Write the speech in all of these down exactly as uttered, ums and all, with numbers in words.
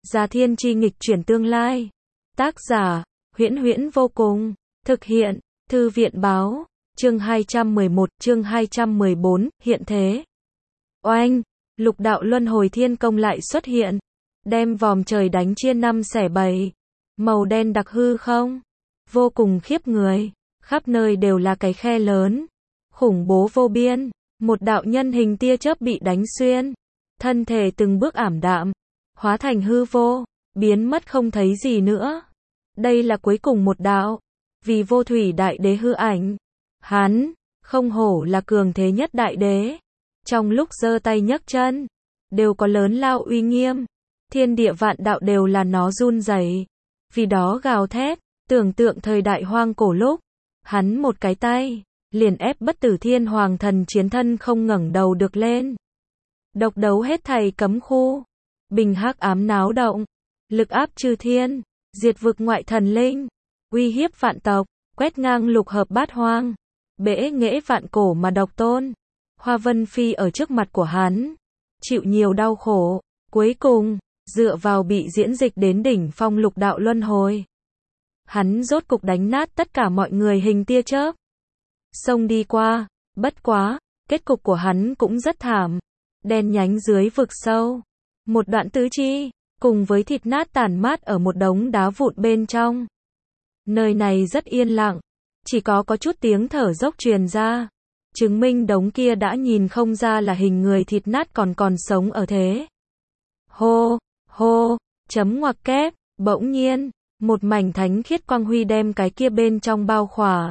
Gia Thiên Chi nghịch chuyển tương lai. Tác giả, Huyễn Huyễn vô cùng. Thực hiện, Thư viện báo. Chương hai trăm mười một, chương hai trăm mười bốn, hiện thế. Oanh, lục đạo luân hồi thiên công lại xuất hiện. Đem vòm trời đánh chia năm xẻ bảy. Màu đen đặc hư không? Vô cùng khiếp người. Khắp nơi đều là cái khe lớn. Khủng bố vô biên. Một đạo nhân hình tia chớp bị đánh xuyên. Thân thể từng bước ảm đạm. Hóa thành hư vô. Biến mất không thấy gì nữa. Đây là cuối cùng một đạo. Vì vô thủy đại đế hư ảnh. Hắn, không hổ là cường thế nhất đại đế. Trong lúc giơ tay nhấc chân, đều có lớn lao uy nghiêm. Thiên địa vạn đạo đều là nó run rẩy. Vì đó gào thét, tưởng tượng thời đại hoang cổ lúc. Hắn một cái tay, liền ép bất tử thiên hoàng thần chiến thân không ngẩng đầu được lên. Độc đấu hết thảy cấm khu. Bình hắc ám náo động. Lực áp chư thiên, diệt vực ngoại thần linh. Uy hiếp vạn tộc, quét ngang lục hợp bát hoang. Bẽ nghễ vạn cổ mà độc tôn. Hoa Vân Phi ở trước mặt của hắn. Chịu nhiều đau khổ. Cuối cùng, dựa vào bị diễn dịch đến đỉnh phong lục đạo luân hồi. Hắn rốt cục đánh nát tất cả mọi người hình tia chớp. Xông đi qua, bất quá, kết cục của hắn cũng rất thảm. Đen nhánh dưới vực sâu. Một đoạn tứ chi, cùng với thịt nát tàn mát ở một đống đá vụn bên trong. Nơi này rất yên lặng. Chỉ có có chút tiếng thở dốc truyền ra. Chứng minh đống kia đã nhìn không ra là hình người thịt nát còn còn sống ở thế. Hô, hô, chấm ngoặc kép, bỗng nhiên, một mảnh thánh khiết quang huy đem cái kia bên trong bao khỏa.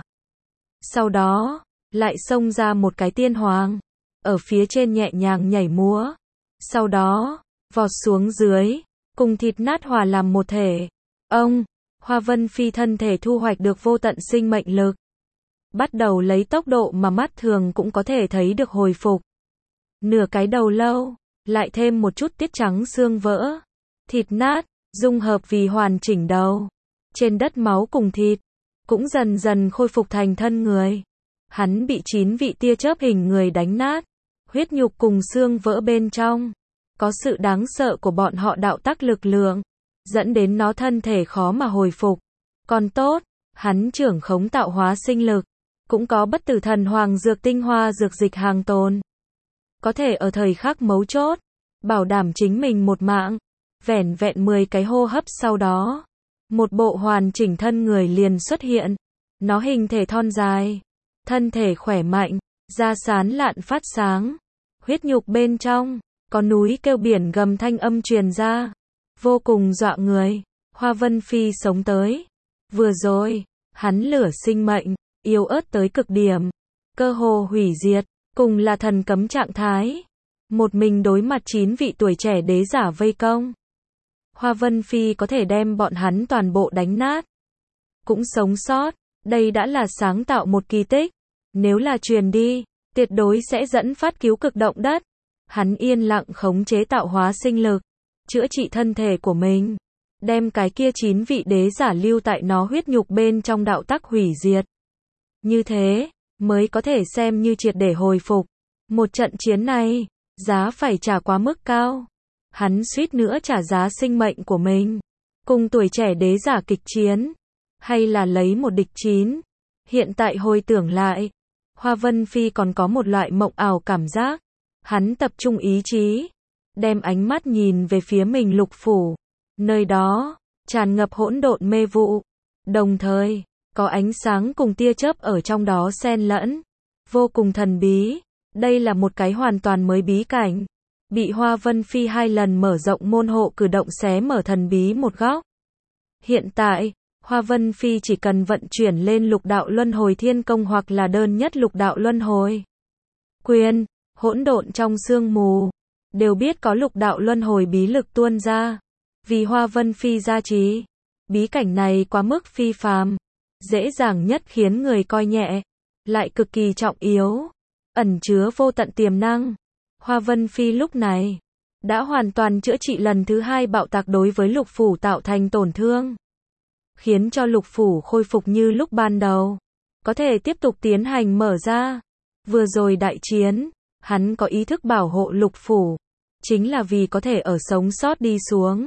Sau đó, lại xông ra một cái tiên hoàng, ở phía trên nhẹ nhàng nhảy múa. Sau đó, vọt xuống dưới, cùng thịt nát hòa làm một thể. Ông, Hoa Vân Phi thân thể thu hoạch được vô tận sinh mệnh lực. Bắt đầu lấy tốc độ mà mắt thường cũng có thể thấy được hồi phục. Nửa cái đầu lâu, lại thêm một chút tiết trắng xương vỡ. Thịt nát, dung hợp vì hoàn chỉnh đầu. Trên đất máu cùng thịt, cũng dần dần khôi phục thành thân người. Hắn bị chín vị tia chớp hình người đánh nát. Huyết nhục cùng xương vỡ bên trong. Có sự đáng sợ của bọn họ đạo tắc lực lượng. Dẫn đến nó thân thể khó mà hồi phục. Còn tốt, hắn trưởng khống tạo hóa sinh lực. Cũng có bất tử thần hoàng dược tinh hoa dược dịch hàng tồn. Có thể ở thời khắc mấu chốt, bảo đảm chính mình một mạng. Vẻn vẹn mười cái hô hấp sau đó. Một bộ hoàn chỉnh thân người liền xuất hiện. Nó hình thể thon dài. Thân thể khỏe mạnh. Da sán lạn phát sáng. Huyết nhục bên trong. Có núi kêu biển gầm thanh âm truyền ra. Vô cùng dọa người. Hoa Vân Phi sống tới. Vừa rồi, hắn lửa sinh mệnh, yếu ớt tới cực điểm. Cơ hồ hủy diệt, cùng là thần cấm trạng thái. Một mình đối mặt chín vị tuổi trẻ đế giả vây công. Hoa Vân Phi có thể đem bọn hắn toàn bộ đánh nát. Cũng sống sót, đây đã là sáng tạo một kỳ tích. Nếu là truyền đi, tuyệt đối sẽ dẫn phát cứu cực động đất. Hắn yên lặng khống chế tạo hóa sinh lực. Chữa trị thân thể của mình. Đem cái kia chín vị đế giả lưu tại nó huyết nhục bên trong đạo tắc hủy diệt. Như thế, mới có thể xem như triệt để hồi phục. Một trận chiến này, giá phải trả quá mức cao. Hắn suýt nữa trả giá sinh mệnh của mình. Cùng tuổi trẻ đế giả kịch chiến. Hay là lấy một địch chín. Hiện tại hồi tưởng lại. Hoa Vân Phi còn có một loại mộng ảo cảm giác. Hắn tập trung ý chí. Đem ánh mắt nhìn về phía mình lục phủ. Nơi đó, tràn ngập hỗn độn mê vụ. Đồng thời, có ánh sáng cùng tia chớp ở trong đó xen lẫn. Vô cùng thần bí. Đây là một cái hoàn toàn mới bí cảnh. Bị Hoa Vân Phi hai lần mở rộng môn hộ cử động xé mở thần bí một góc. Hiện tại, Hoa Vân Phi chỉ cần vận chuyển lên lục đạo luân hồi thiên công hoặc là đơn nhất lục đạo luân hồi quyền, hỗn độn trong sương mù. Đều biết có lục đạo luân hồi bí lực tuôn ra. Vì Hoa Vân Phi gia trì. Bí cảnh này quá mức phi phàm. Dễ dàng nhất khiến người coi nhẹ. Lại cực kỳ trọng yếu. Ẩn chứa vô tận tiềm năng. Hoa Vân Phi lúc này. Đã hoàn toàn chữa trị lần thứ hai bạo tạc đối với lục phủ tạo thành tổn thương. Khiến cho lục phủ khôi phục như lúc ban đầu. Có thể tiếp tục tiến hành mở ra. Vừa rồi đại chiến. Hắn có ý thức bảo hộ lục phủ. Chính là vì có thể ở sống sót đi xuống.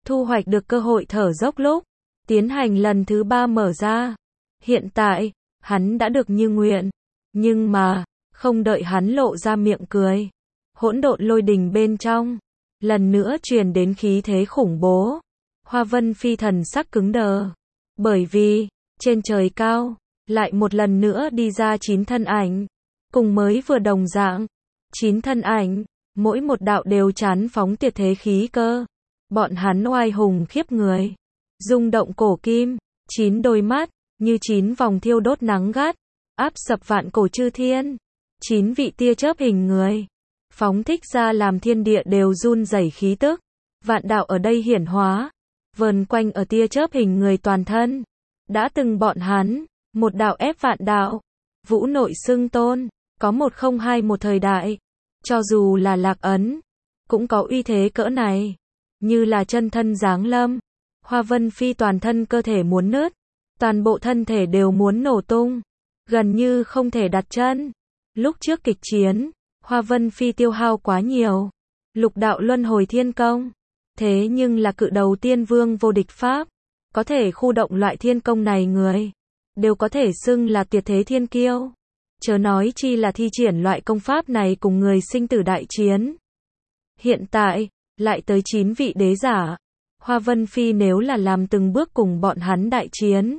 thu hoạch được cơ hội thở dốc lúc tiến hành lần thứ ba mở ra. Hiện tại, hắn đã được như nguyện, nhưng mà, không đợi hắn lộ ra miệng cười, hỗn độn lôi đình bên trong lần nữa truyền đến khí thế khủng bố. Hoa Vân Phi thần sắc cứng đờ, bởi vì trên trời cao lại một lần nữa đi ra chín thân ảnh, cùng mới vừa đồng dạng. Chín thân ảnh, mỗi một đạo đều trán phóng tuyệt thế khí cơ. Bọn hắn oai hùng khiếp người, rung động cổ kim, chín đôi mắt như chín vòng thiêu đốt nắng gắt, áp sập vạn cổ chư thiên. Chín vị tia chớp hình người, phóng thích ra làm thiên địa đều run rẩy khí tức. Vạn đạo ở đây hiển hóa, vờn quanh ở tia chớp hình người toàn thân. Đã từng bọn hắn, một đạo ép vạn đạo, vũ nội xưng tôn, có một không hai một thời đại. Cho dù là Lạc Ấn, cũng có uy thế cỡ này, như là chân thân giáng lâm. Hoa Vân Phi toàn thân cơ thể muốn nứt, toàn bộ thân thể đều muốn nổ tung, gần như không thể đặt chân. Lúc trước kịch chiến, Hoa Vân Phi tiêu hao quá nhiều, lục đạo luân hồi thiên công, thế nhưng là cự đầu tiên vương vô địch pháp, có thể khu động loại thiên công này người, đều có thể xưng là tuyệt thế thiên kiêu. Chớ nói chi là thi triển loại công pháp này cùng người sinh tử đại chiến. Hiện tại, lại tới chín vị đế giả. Hoa Vân Phi nếu là làm từng bước cùng bọn hắn đại chiến,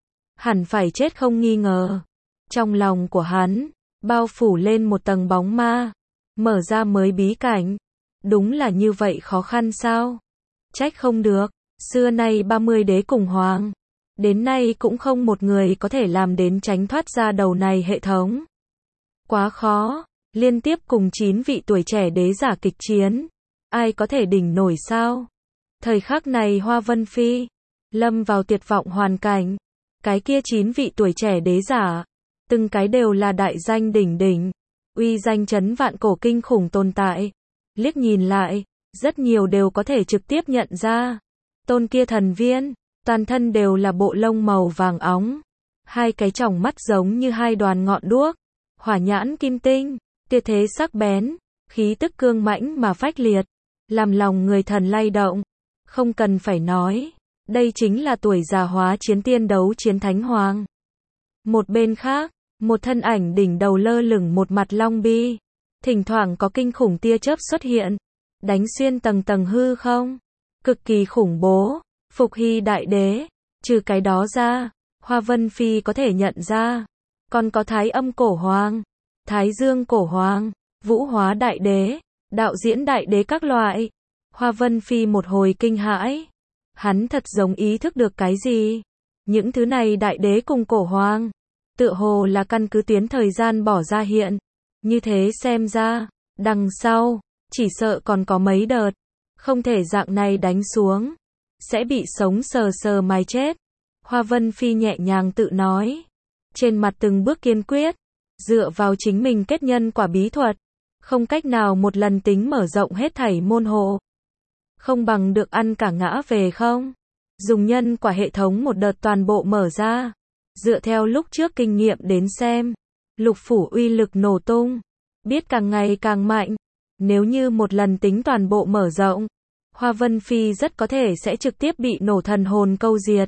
hẳn phải chết không nghi ngờ. Trong lòng của hắn, bao phủ lên một tầng bóng ma, mở ra mới bí cảnh. Đúng là như vậy khó khăn sao? Trách không được, xưa nay ba mươi đế cùng hoàng, đến nay cũng không một người có thể làm đến tránh thoát ra đầu này hệ thống. Quá khó, liên tiếp cùng chín vị tuổi trẻ đế giả kịch chiến, ai có thể đỉnh nổi sao? Thời khắc này Hoa Vân Phi lâm vào tuyệt vọng hoàn cảnh. Cái kia chín vị tuổi trẻ đế giả, từng cái đều là đại danh đỉnh đỉnh, uy danh chấn vạn cổ kinh khủng tồn tại. Liếc nhìn lại, rất nhiều đều có thể trực tiếp nhận ra. Tôn kia thần viên, toàn thân đều là bộ lông màu vàng óng, hai cái tròng mắt giống như hai đoàn ngọn đuốc, hỏa nhãn kim tinh, tuyệt thế sắc bén, khí tức cương mãnh mà phách liệt, làm lòng người thần lay động. Không cần phải nói, đây chính là tuổi già hóa chiến tiên đấu chiến thánh hoàng. Một bên khác, một thân ảnh đỉnh đầu lơ lửng một mặt long bi, thỉnh thoảng có kinh khủng tia chớp xuất hiện, đánh xuyên tầng tầng hư không, cực kỳ khủng bố. Phục Hy đại đế, trừ cái đó ra, Hoa Vân Phi có thể nhận ra, còn có Thái Âm cổ hoàng, Thái Dương cổ hoàng, Vũ Hóa đại đế, Đạo Diễn đại đế các loại. Hoa Vân Phi một hồi kinh hãi, hắn thật giống ý thức được cái gì. Những thứ này đại đế cùng cổ hoàng, tựa hồ là căn cứ tiến thời gian bỏ ra hiện. Như thế xem ra, đằng sau, chỉ sợ còn có mấy đợt, không thể dạng này đánh xuống, sẽ bị sống sờ sờ mài chết. Hoa Vân Phi nhẹ nhàng tự nói, trên mặt từng bước kiên quyết, dựa vào chính mình kết nhân quả bí thuật, không cách nào một lần tính mở rộng hết thảy môn hộ. Không bằng được ăn cả ngã về không? Dùng nhân quả hệ thống một đợt toàn bộ mở ra. Dựa theo lúc trước kinh nghiệm đến xem, lục phủ uy lực nổ tung, biết càng ngày càng mạnh. Nếu như một lần tính toàn bộ mở rộng, Hoa Vân Phi rất có thể sẽ trực tiếp bị nổ thần hồn câu diệt.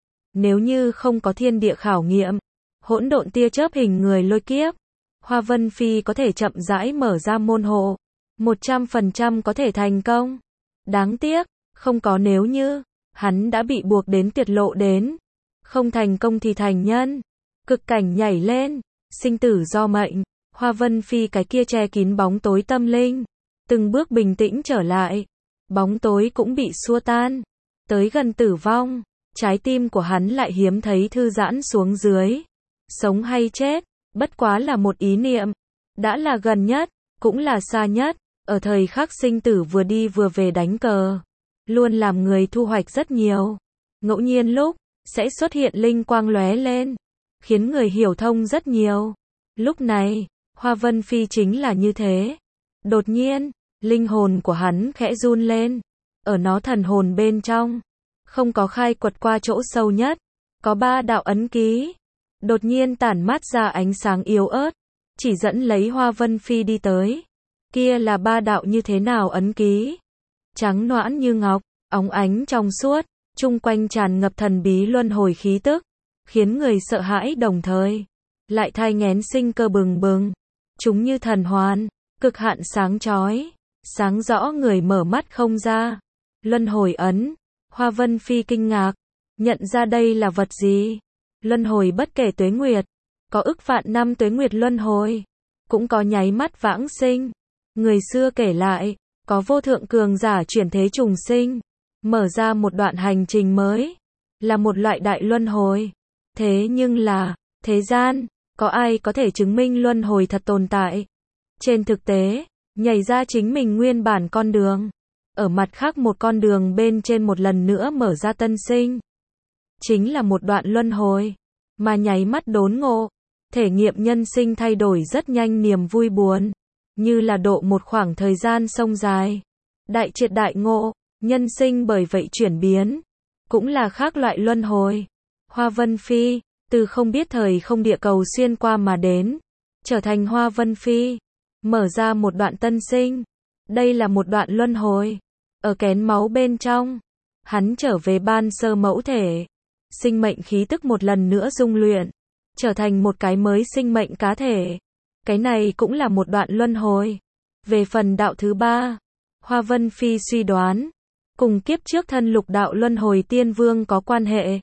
Nếu như không có thiên địa khảo nghiệm, hỗn độn tia chớp hình người lôi kiếp, Hoa Vân Phi có thể chậm rãi mở ra môn hộ, một trăm phần trăm có thể thành công. Đáng tiếc, không có nếu như, hắn đã bị buộc đến tuyệt lộ đến. Không thành công thì thành nhân, cực cảnh nhảy lên, sinh tử do mệnh. Hoa Vân Phi cái kia che kín bóng tối tâm linh, từng bước bình tĩnh trở lại, bóng tối cũng bị xua tan, tới gần tử vong, trái tim của hắn lại hiếm thấy thư giãn xuống dưới. Sống hay chết, bất quá là một ý niệm, đã là gần nhất, cũng là xa nhất, ở thời khắc sinh tử vừa đi vừa về đánh cờ, luôn làm người thu hoạch rất nhiều. Ngẫu nhiên lúc, sẽ xuất hiện linh quang lóe lên, khiến người hiểu thông rất nhiều. Lúc này, Hoa Vân Phi chính là như thế. Đột nhiên, linh hồn của hắn khẽ run lên. Ở nó thần hồn bên trong, không có khai quật qua chỗ sâu nhất, có ba đạo ấn ký. Đột nhiên tản mát ra ánh sáng yếu ớt, chỉ dẫn lấy Hoa Vân Phi đi tới. Kia là ba đạo như thế nào ấn ký? Trắng nõn như ngọc, óng ánh trong suốt, chung quanh tràn ngập thần bí luân hồi khí tức, khiến người sợ hãi đồng thời lại thai nghén sinh cơ bừng bừng. Chúng như thần hoàn, cực hạn sáng chói, sáng rõ người mở mắt không ra. Luân hồi ấn. Hoa Vân Phi kinh ngạc, nhận ra đây là vật gì? Luân hồi bất kể tuế nguyệt, có ức vạn năm tuế nguyệt luân hồi, cũng có nháy mắt vãng sinh. Người xưa kể lại, có vô thượng cường giả chuyển thế trùng sinh, mở ra một đoạn hành trình mới, là một loại đại luân hồi. Thế nhưng là, thế gian, có ai có thể chứng minh luân hồi thật tồn tại? Trên thực tế, nhảy ra chính mình nguyên bản con đường, ở mặt khác một con đường bên trên một lần nữa mở ra tân sinh. Chính là một đoạn luân hồi, mà nháy mắt đốn ngộ, thể nghiệm nhân sinh thay đổi rất nhanh niềm vui buồn, như là độ một khoảng thời gian sông dài. Đại triệt đại ngộ, nhân sinh bởi vậy chuyển biến, cũng là khác loại luân hồi. Hoa Vân Phi, từ không biết thời không địa cầu xuyên qua mà đến, trở thành Hoa Vân Phi, mở ra một đoạn tân sinh. Đây là một đoạn luân hồi. Ở kén máu bên trong, hắn trở về ban sơ mẫu thể, sinh mệnh khí tức một lần nữa dung luyện, trở thành một cái mới sinh mệnh cá thể. Cái này cũng là một đoạn luân hồi. Về phần đạo thứ ba, Hoa Vân Phi suy đoán, cùng kiếp trước thân lục đạo luân hồi tiên vương có quan hệ.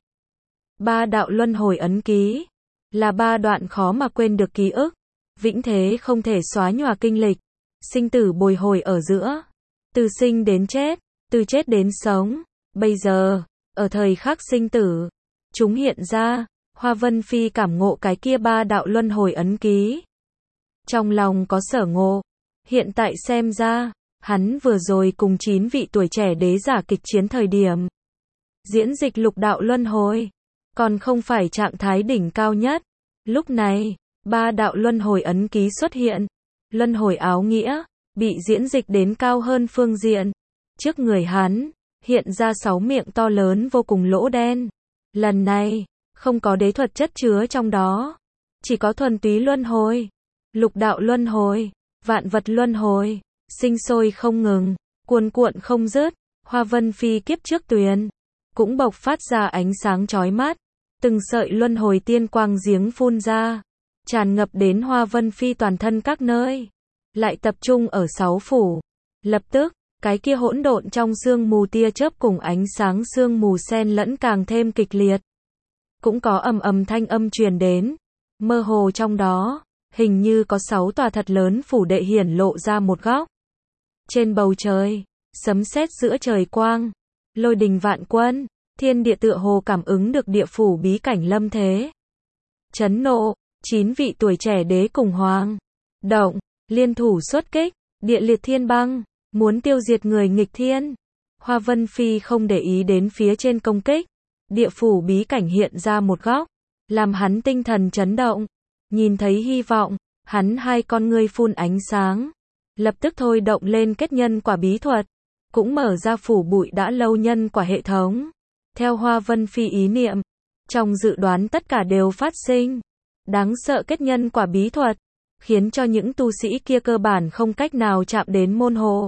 Ba đạo luân hồi ấn ký, là ba đoạn khó mà quên được ký ức, vĩnh thế không thể xóa nhòa kinh lịch, sinh tử bồi hồi ở giữa, từ sinh đến chết, từ chết đến sống. Bây giờ, ở thời khắc sinh tử, chúng hiện ra, Hoa Vân Phi cảm ngộ cái kia ba đạo luân hồi ấn ký. Trong lòng có sở ngộ, hiện tại xem ra, hắn vừa rồi cùng chín vị tuổi trẻ đế giả kịch chiến thời điểm, diễn dịch lục đạo luân hồi, còn không phải trạng thái đỉnh cao nhất. Lúc này, ba đạo luân hồi ấn ký xuất hiện, luân hồi áo nghĩa, bị diễn dịch đến cao hơn phương diện. Trước người hắn, hiện ra sáu miệng to lớn vô cùng lỗ đen. Lần này, không có đế thuật chất chứa trong đó, chỉ có thuần túy luân hồi, lục đạo luân hồi, vạn vật luân hồi, sinh sôi không ngừng, cuồn cuộn không dứt. Hoa Vân Phi kiếp trước tuyền, cũng bộc phát ra ánh sáng chói mắt, từng sợi luân hồi tiên quang giếng phun ra, tràn ngập đến Hoa Vân Phi toàn thân các nơi, lại tập trung ở sáu phủ. Lập tức, cái kia hỗn độn trong sương mù tia chớp cùng ánh sáng sương mù xen lẫn càng thêm kịch liệt. Cũng có ầm ầm thanh âm truyền đến, mơ hồ trong đó, hình như có sáu tòa thật lớn phủ đệ hiển lộ ra một góc. Trên bầu trời, sấm sét giữa trời quang, lôi đình vạn quân, thiên địa tựa hồ cảm ứng được địa phủ bí cảnh lâm thế. Chấn nộ, chín vị tuổi trẻ đế cùng hoàng động, liên thủ xuất kích, địa liệt thiên băng, muốn tiêu diệt người nghịch thiên. Hoa Vân Phi không để ý đến phía trên công kích, địa phủ bí cảnh hiện ra một góc, làm hắn tinh thần chấn động, nhìn thấy hy vọng, hắn hai con ngươi phun ánh sáng, lập tức thôi động lên kết nhân quả bí thuật, cũng mở ra phủ bụi đã lâu nhân quả hệ thống. Theo Hoa Vân Phi ý niệm, trong dự đoán tất cả đều phát sinh. Đáng sợ kết nhân quả bí thuật, khiến cho những tu sĩ kia cơ bản không cách nào chạm đến môn hộ.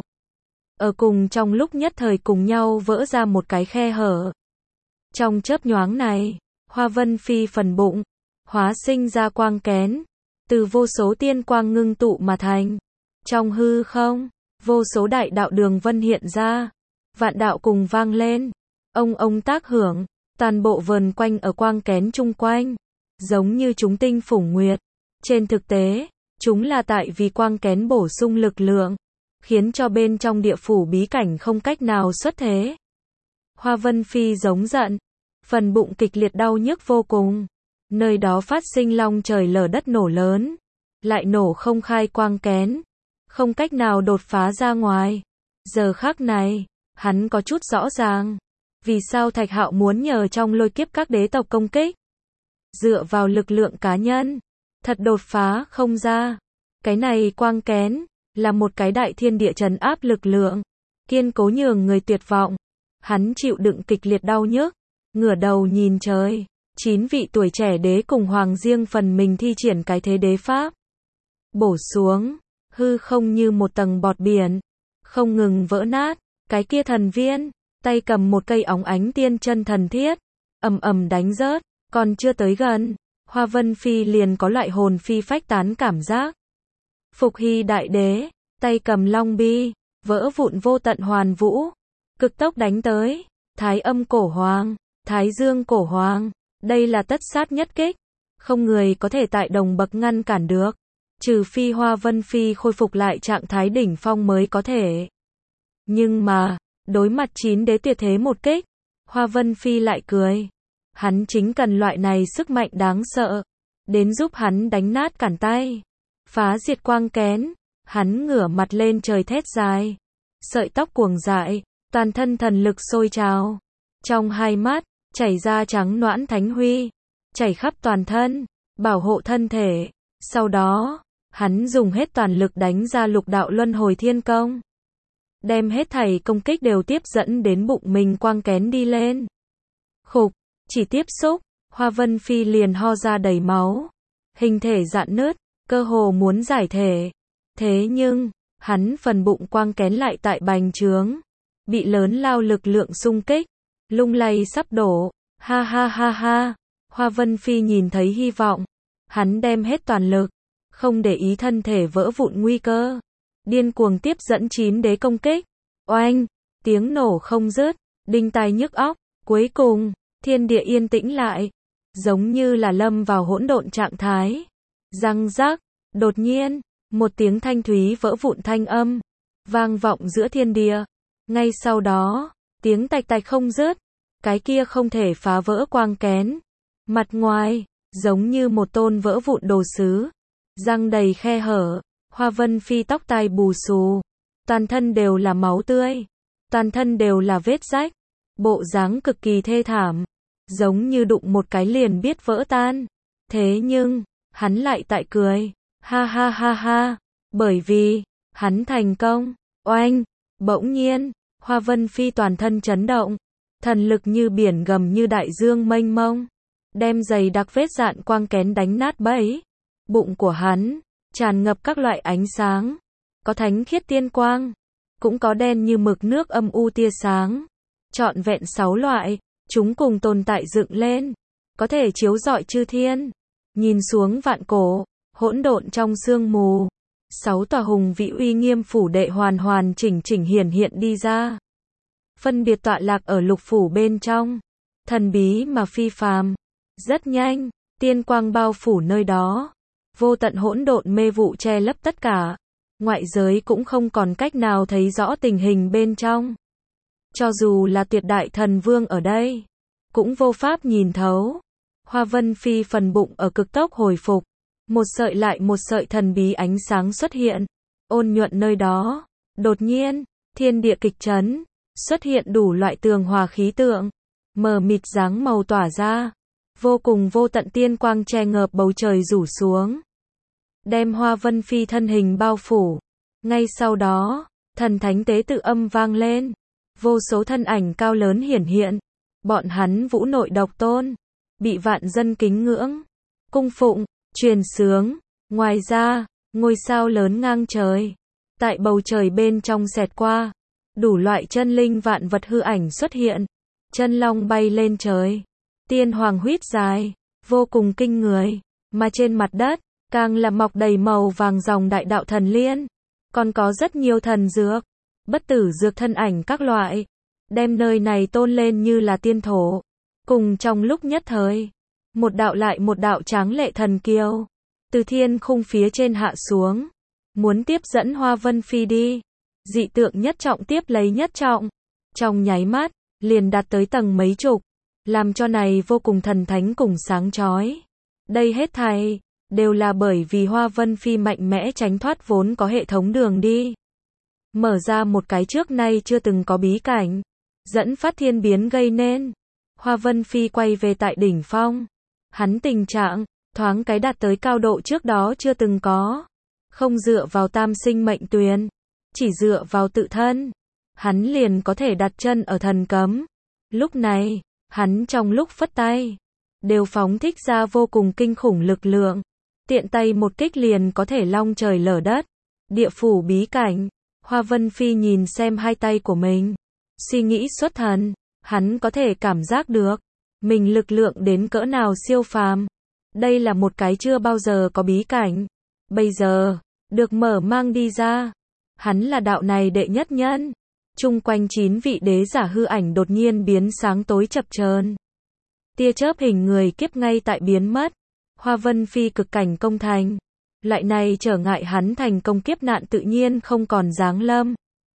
Ở cùng trong lúc nhất thời cùng nhau vỡ ra một cái khe hở. Trong chớp nhoáng này, Hoa Vân Phi phần bụng, hóa sinh ra quang kén, từ vô số tiên quang ngưng tụ mà thành. Trong hư không, vô số đại đạo đường vân hiện ra, vạn đạo cùng vang lên, ông ông tác hưởng, toàn bộ vờn quanh ở quang kén chung quanh, giống như chúng tinh phủng nguyệt. Trên thực tế, chúng là tại vì quang kén bổ sung lực lượng, khiến cho bên trong địa phủ bí cảnh không cách nào xuất thế. Hoa Vân Phi giống giận, phần bụng kịch liệt đau nhức vô cùng, nơi đó phát sinh long trời lở đất nổ lớn, lại nổ không khai quang kén, không cách nào đột phá ra ngoài. Giờ khắc này, hắn có chút rõ ràng, vì sao Thạch Hạo muốn nhờ trong lôi kiếp các đế tộc công kích. Dựa vào lực lượng cá nhân, thật đột phá không ra. Cái này quang kén, là một cái đại thiên địa trấn áp lực lượng, kiên cố nhường người tuyệt vọng. Hắn chịu đựng kịch liệt đau nhức, ngửa đầu nhìn trời, chín vị tuổi trẻ đế cùng hoàng riêng phần mình thi triển cái thế đế pháp. Bổ xuống, hư không như một tầng bọt biển, không ngừng vỡ nát, cái kia thần viên, tay cầm một cây óng ánh tiên chân thần thiết, ầm ầm đánh rớt, còn chưa tới gần, Hoa Vân Phi liền có loại hồn phi phách tán cảm giác. Phục Hy đại đế, tay cầm long bi, vỡ vụn vô tận hoàn vũ, cực tốc đánh tới, Thái Âm cổ hoàng, Thái Dương cổ hoàng, đây là tất sát nhất kích, không người có thể tại đồng bậc ngăn cản được, trừ phi Hoa Vân Phi khôi phục lại trạng thái đỉnh phong mới có thể. Nhưng mà, đối mặt chín đế tuyệt thế một kích, Hoa Vân Phi lại cười. Hắn chính cần loại này sức mạnh đáng sợ, đến giúp hắn đánh nát cản tay, phá diệt quang kén, hắn ngửa mặt lên trời thét dài, sợi tóc cuồng dại, toàn thân thần lực sôi trào, trong hai mắt, chảy ra trắng noãn thánh huy, chảy khắp toàn thân, bảo hộ thân thể, sau đó, hắn dùng hết toàn lực đánh ra lục đạo luân hồi thiên công, đem hết thảy công kích đều tiếp dẫn đến bụng mình quang kén đi lên. Khục, chỉ tiếp xúc, Hoa Vân Phi liền ho ra đầy máu, hình thể rạn nứt, cơ hồ muốn giải thể. Thế nhưng, hắn phần bụng quang kén lại tại bành trướng, bị lớn lao lực lượng xung kích, lung lay sắp đổ. Ha ha ha ha, Hoa Vân Phi nhìn thấy hy vọng, hắn đem hết toàn lực, không để ý thân thể vỡ vụn nguy cơ, điên cuồng tiếp dẫn chín đế công kích. Oanh, tiếng nổ không dứt, đinh tai nhức óc, cuối cùng, thiên địa yên tĩnh lại, giống như là lâm vào hỗn độn trạng thái. Răng rắc, đột nhiên, một tiếng thanh thúy vỡ vụn thanh âm, vang vọng giữa thiên địa. Ngay sau đó, tiếng tạch tạch không dứt, cái kia không thể phá vỡ quang kén. Mặt ngoài, giống như một tôn vỡ vụn đồ sứ, răng đầy khe hở, Hoa Vân Phi tóc tai bù xù, toàn thân đều là máu tươi, toàn thân đều là vết rách, bộ dáng cực kỳ thê thảm, giống như đụng một cái liền biết vỡ tan. Thế nhưng, hắn lại tại cười, ha ha ha ha, bởi vì, hắn thành công. Oanh, bỗng nhiên, Hoa Vân Phi toàn thân chấn động, thần lực như biển gầm như đại dương mênh mông, đem dày đặc vết dạn quang kén đánh nát bấy. Bụng của hắn, tràn ngập các loại ánh sáng, có thánh khiết tiên quang, cũng có đen như mực nước âm u tia sáng, trọn vẹn sáu loại, chúng cùng tồn tại dựng lên, có thể chiếu rọi chư thiên, nhìn xuống vạn cổ, hỗn độn trong sương mù, sáu tòa hùng vĩ uy nghiêm phủ đệ hoàn hoàn chỉnh chỉnh hiển hiện đi ra, phân biệt tọa lạc ở lục phủ bên trong, thần bí mà phi phàm. Rất nhanh, tiên quang bao phủ nơi đó, vô tận hỗn độn mê vụ che lấp tất cả, ngoại giới cũng không còn cách nào thấy rõ tình hình bên trong. Cho dù là tuyệt đại thần vương ở đây, cũng vô pháp nhìn thấu. Hoa Vân Phi phần bụng ở cực tốc hồi phục, một sợi lại một sợi thần bí ánh sáng xuất hiện, ôn nhuận nơi đó. Đột nhiên, thiên địa kịch chấn, xuất hiện đủ loại tường hòa khí tượng, mờ mịt dáng màu tỏa ra, vô cùng vô tận tiên quang che ngợp bầu trời rủ xuống, đem Hoa Vân Phi thân hình bao phủ. Ngay sau đó, thần thánh tế tự âm vang lên, vô số thân ảnh cao lớn hiển hiện, bọn hắn vũ nội độc tôn, bị vạn dân kính ngưỡng, cung phụng, truyền sướng. Ngoài ra, ngôi sao lớn ngang trời, tại bầu trời bên trong xẹt qua, đủ loại chân linh vạn vật hư ảnh xuất hiện, chân long bay lên trời, tiên hoàng huýt dài, vô cùng kinh người, mà trên mặt đất, càng là mọc đầy màu vàng dòng đại đạo thần liên, còn có rất nhiều thần dược, bất tử dược thân ảnh các loại, đem nơi này tôn lên như là tiên thổ. Cùng trong lúc nhất thời, một đạo lại một đạo tráng lệ thần kiêu, từ thiên khung phía trên hạ xuống, muốn tiếp dẫn Hoa Vân Phi đi. Dị tượng nhất trọng tiếp lấy nhất trọng, trong nháy mắt, liền đạt tới tầng mấy chục, làm cho này vô cùng thần thánh cùng sáng chói. Đây hết thảy đều là bởi vì Hoa Vân Phi mạnh mẽ tránh thoát vốn có hệ thống đường đi, mở ra một cái trước nay chưa từng có bí cảnh, dẫn phát thiên biến gây nên. Hoa Vân Phi quay về tại đỉnh phong, hắn tình trạng thoáng cái đạt tới cao độ trước đó chưa từng có, không dựa vào tam sinh mệnh tuyền, chỉ dựa vào tự thân, hắn liền có thể đặt chân ở thần cấm. Lúc này, hắn trong lúc phất tay, đều phóng thích ra vô cùng kinh khủng lực lượng, tiện tay một kích liền có thể long trời lở đất. Địa phủ bí cảnh, Hoa Vân Phi nhìn xem hai tay của mình, Suy nghĩ xuất thần, hắn có thể cảm giác được mình lực lượng đến cỡ nào siêu phàm. Đây là một cái chưa bao giờ có bí cảnh. Bây giờ, được mở mang đi ra. Hắn là đạo này đệ nhất nhân. Chung quanh chín vị đế giả hư ảnh đột nhiên biến sáng tối chập chờn. Tia chớp hình người kiếp ngay tại biến mất. Hoa Vân Phi cực cảnh công thành. Loại này trở ngại hắn thành công kiếp nạn tự nhiên không còn giáng lâm.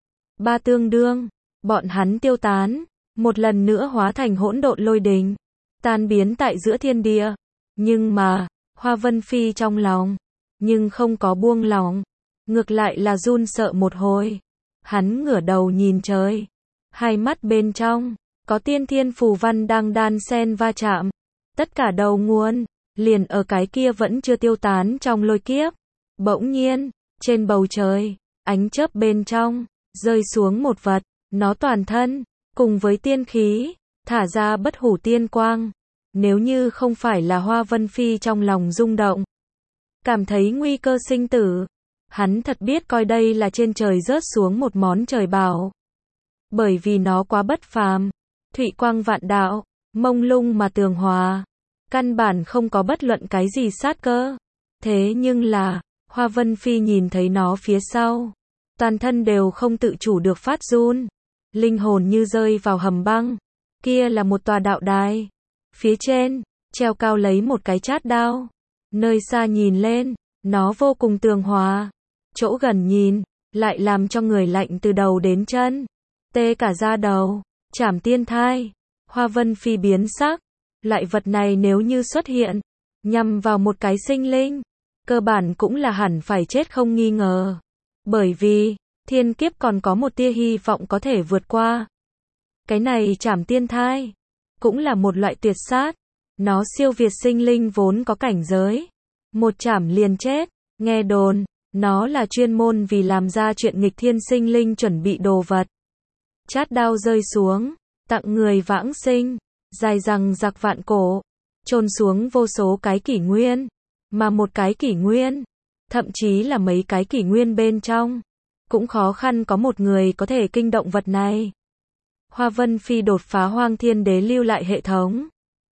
Ba tương đương, bọn hắn tiêu tán, một lần nữa hóa thành hỗn độn lôi đình, tan biến tại giữa thiên địa. Nhưng mà, Hoa Vân Phi trong lòng, nhưng không có buông lòng, ngược lại là run sợ một hồi. Hắn ngửa đầu nhìn trời, hai mắt bên trong, có tiên thiên phù văn đang đan xen va chạm. Tất cả đầu nguồn, liền ở cái kia vẫn chưa tiêu tán trong lôi kiếp. Bỗng nhiên, trên bầu trời, ánh chớp bên trong, rơi xuống một vật, nó toàn thân, cùng với tiên khí, thả ra bất hủ tiên quang. Nếu như không phải là Hoa Vân Phi trong lòng rung động, cảm thấy nguy cơ sinh tử, hắn thật biết coi đây là trên trời rớt xuống một món trời bảo. Bởi vì nó quá bất phàm, thụy quang vạn đạo, mông lung mà tường hòa, căn bản không có bất luận cái gì sát cơ. Thế nhưng là, Hoa Vân Phi nhìn thấy nó phía sau, toàn thân đều không tự chủ được phát run, linh hồn như rơi vào hầm băng. Kia là một tòa đạo đài, phía trên, treo cao lấy một cái chát đao. Nơi xa nhìn lên, nó vô cùng tường hòa, chỗ gần nhìn, lại làm cho người lạnh từ đầu đến chân, tê cả da đầu. Trảm tiên thai. Hoa Vân Phi biến sắc, loại vật này nếu như xuất hiện, nhằm vào một cái sinh linh, cơ bản cũng là hẳn phải chết không nghi ngờ. Bởi vì, thiên kiếp còn có một tia hy vọng có thể vượt qua. Cái này trảm tiên thai, cũng là một loại tuyệt sát. Nó siêu việt sinh linh vốn có cảnh giới. Một chảm liền chết. Nghe đồn, nó là chuyên môn vì làm ra chuyện nghịch thiên sinh linh chuẩn bị đồ vật. Chát đao rơi xuống, tặng người vãng sinh, dài rằng giặc vạn cổ, chôn xuống vô số cái kỷ nguyên, mà một cái kỷ nguyên, thậm chí là mấy cái kỷ nguyên bên trong, cũng khó khăn có một người có thể kinh động vật này. Hoa Vân Phi đột phá Hoang Thiên Đế lưu lại hệ thống,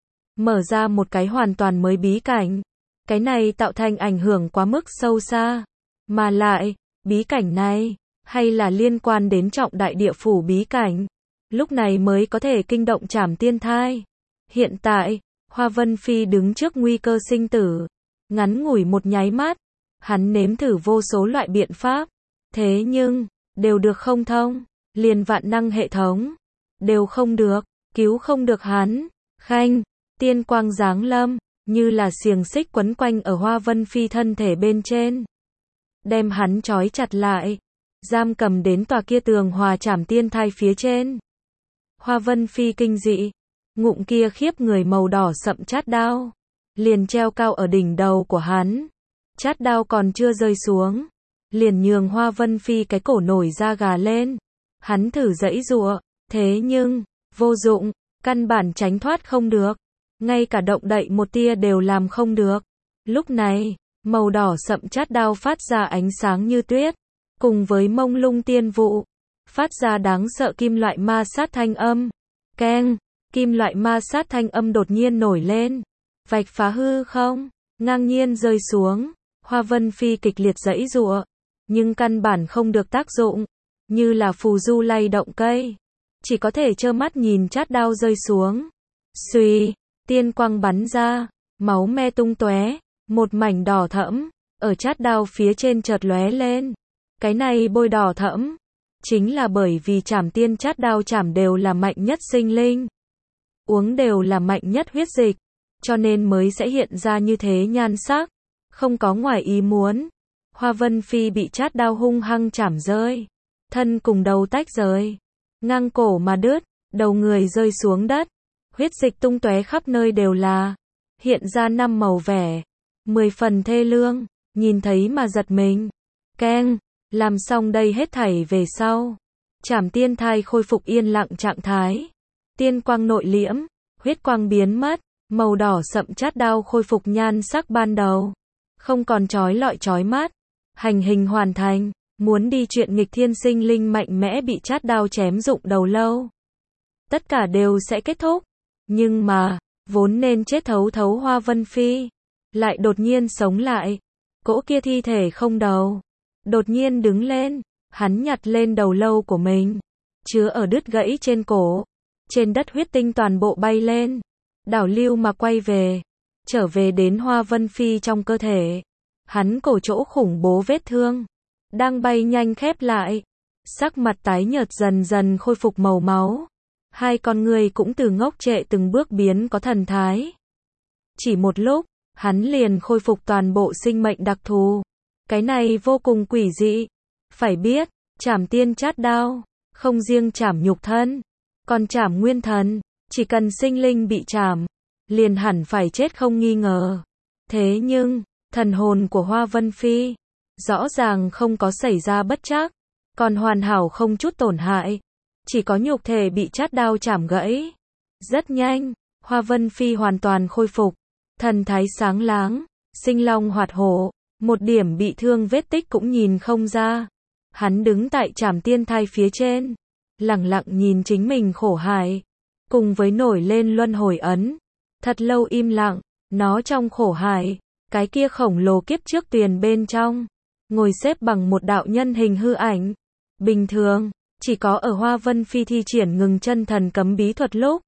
mở ra một cái hoàn toàn mới bí cảnh. Cái này tạo thành ảnh hưởng quá mức sâu xa, mà lại, bí cảnh này, hay là liên quan đến trọng đại địa phủ bí cảnh, lúc này mới có thể kinh động trảm tiên thai. Hiện tại, Hoa Vân Phi đứng trước nguy cơ sinh tử, ngắn ngủi một nháy mắt, hắn nếm thử vô số loại biện pháp, thế nhưng, đều được không thông, liền vạn năng hệ thống, đều không được, cứu không được hắn. Khanh, tiên quang giáng lâm, như là xiềng xích quấn quanh ở Hoa Vân Phi thân thể bên trên, đem hắn trói chặt lại, giam cầm đến tòa kia tường hòa trảm tiên thai phía trên. Hoa Vân Phi kinh dị, ngụm kia khiếp người màu đỏ sậm chát đao, liền treo cao ở đỉnh đầu của hắn. Chát đao còn chưa rơi xuống, liền nhường Hoa Vân Phi cái cổ nổi da gà lên. Hắn thử giãy giụa, thế nhưng, vô dụng, căn bản tránh thoát không được, ngay cả động đậy một tia đều làm không được. Lúc này, màu đỏ sậm chát đao phát ra ánh sáng như tuyết, cùng với mông lung tiên vụ, phát ra đáng sợ kim loại ma sát thanh âm. Keng, kim loại ma sát thanh âm đột nhiên nổi lên, vạch phá hư không, ngang nhiên rơi xuống. Hoa Vân Phi kịch liệt giãy giụa, nhưng căn bản không được tác dụng, như là phù du lay động cây, chỉ có thể trơ mắt nhìn chát đao rơi xuống. Xuy, tiên quang bắn ra, máu me tung tóe, một mảnh đỏ thẫm ở chát đao phía trên chợt lóe lên. Cái này bôi đỏ thẫm, chính là bởi vì trảm tiên chát đao trảm đều là mạnh nhất sinh linh, uống đều là mạnh nhất huyết dịch, cho nên mới sẽ hiện ra như thế nhan sắc. Không có ngoài ý muốn, Hoa Vân Phi bị chát đao hung hăng chảm rơi, thân cùng đầu tách rời, ngang cổ mà đứt, đầu người rơi xuống đất, huyết dịch tung tóe khắp nơi đều là, hiện ra năm màu vẻ, mười phần thê lương, nhìn thấy mà giật mình. Keng, làm xong đây hết thảy về sau, trảm tiên thai khôi phục yên lặng trạng thái, tiên quang nội liễm, huyết quang biến mất, màu đỏ sậm chát đao khôi phục nhan sắc ban đầu, không còn chói lọi chói mắt. Hành hình hoàn thành, muốn đi chuyện nghịch thiên sinh linh mạnh mẽ bị chát đao chém rụng đầu lâu. Tất cả đều sẽ kết thúc. Nhưng mà, vốn nên chết thấu thấu Hoa Vân Phi, lại đột nhiên sống lại. Cỗ kia thi thể không đầu, đột nhiên đứng lên, hắn nhặt lên đầu lâu của mình, chứa ở đứt gãy trên cổ. Trên đất huyết tinh toàn bộ bay lên, đảo lưu mà quay về, trở về đến Hoa Vân Phi trong cơ thể. Hắn cổ chỗ khủng bố vết thương, đang bay nhanh khép lại, sắc mặt tái nhợt dần dần khôi phục màu máu. Hai con người cũng từ ngốc trệ từng bước biến có thần thái. Chỉ một lúc, hắn liền khôi phục toàn bộ sinh mệnh đặc thù. Cái này vô cùng quỷ dị. Phải biết, trảm tiên chát đao, không riêng trảm nhục thân, còn trảm nguyên thần. Chỉ cần sinh linh bị trảm, liền hẳn phải chết không nghi ngờ. Thế nhưng, thần hồn của Hoa Vân Phi, rõ ràng không có xảy ra bất trắc, còn hoàn hảo không chút tổn hại. Chỉ có nhục thể bị chát đao chảm gãy. Rất nhanh, Hoa Vân Phi hoàn toàn khôi phục, thần thái sáng láng, sinh long hoạt hổ, một điểm bị thương vết tích cũng nhìn không ra. Hắn đứng tại trảm tiên thai phía trên, lặng lặng nhìn chính mình khổ hại, cùng với nổi lên luân hồi ấn. Thật lâu im lặng, nó trong khổ hại, cái kia khổng lồ kiếp trước tuyền bên trong, ngồi xếp bằng một đạo nhân hình hư ảnh. Bình thường, chỉ có ở Hoa Vân Phi thi triển ngừng chân thần cấm bí thuật lúc,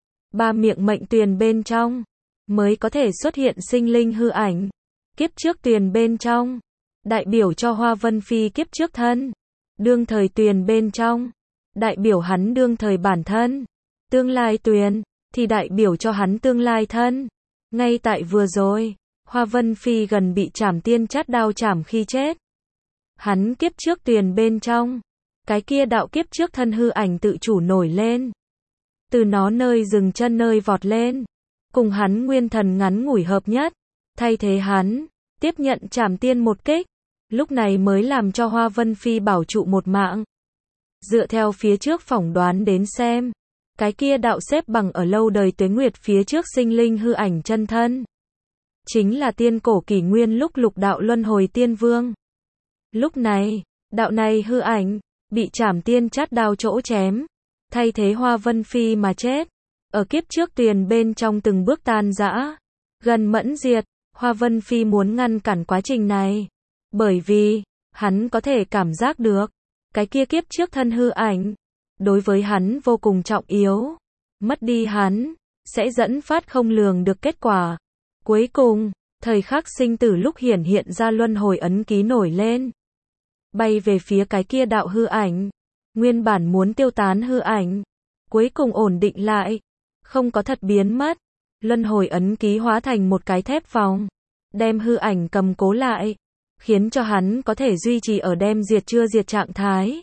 ba miệng mệnh tuyền bên trong, mới có thể xuất hiện sinh linh hư ảnh. Kiếp trước tuyền bên trong, đại biểu cho Hoa Vân Phi kiếp trước thân. Đương thời tuyền bên trong, đại biểu hắn đương thời bản thân. Tương lai tuyền, thì đại biểu cho hắn tương lai thân. Ngay tại vừa rồi, Hoa Vân Phi gần bị trảm tiên chát đao chảm khi chết. Hắn kiếp trước tuyền bên trong, cái kia đạo kiếp trước thân hư ảnh tự chủ nổi lên. Từ nó nơi dừng chân nơi vọt lên, cùng hắn nguyên thần ngắn ngủi hợp nhất, thay thế hắn, tiếp nhận trảm tiên một kích, lúc này mới làm cho Hoa Vân Phi bảo trụ một mạng. Dựa theo phía trước phỏng đoán đến xem, cái kia đạo xếp bằng ở lâu đời tuế nguyệt phía trước sinh linh hư ảnh chân thân, chính là tiên cổ kỷ nguyên lúc lục đạo luân hồi tiên vương. Lúc này, đạo này hư ảnh, bị trảm tiên chát đao chỗ chém, thay thế Hoa Vân Phi mà chết. Ở kiếp trước tuyền bên trong từng bước tan rã, gần mẫn diệt. Hoa Vân Phi muốn ngăn cản quá trình này, bởi vì, hắn có thể cảm giác được, cái kia kiếp trước thân hư ảnh, đối với hắn vô cùng trọng yếu. Mất đi hắn, sẽ dẫn phát không lường được kết quả. Cuối cùng, thời khắc sinh tử lúc hiển hiện ra luân hồi ấn ký nổi lên, bay về phía cái kia đạo hư ảnh. Nguyên bản muốn tiêu tán hư ảnh, cuối cùng ổn định lại, không có thật biến mất. Luân hồi ấn ký hóa thành một cái thép vòng, đem hư ảnh cầm cố lại, khiến cho hắn có thể duy trì ở đem diệt chưa diệt trạng thái.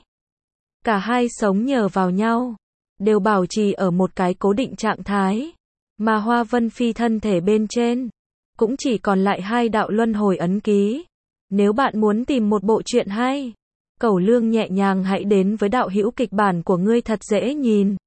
Cả hai sống nhờ vào nhau, đều bảo trì ở một cái cố định trạng thái, mà Hoa Vân Phi thân thể bên trên, cũng chỉ còn lại hai đạo luân hồi ấn ký. Nếu bạn muốn tìm một bộ truyện hay, Cẩu Lương nhẹ nhàng hãy đến với đạo hữu kịch bản của ngươi thật dễ nhìn.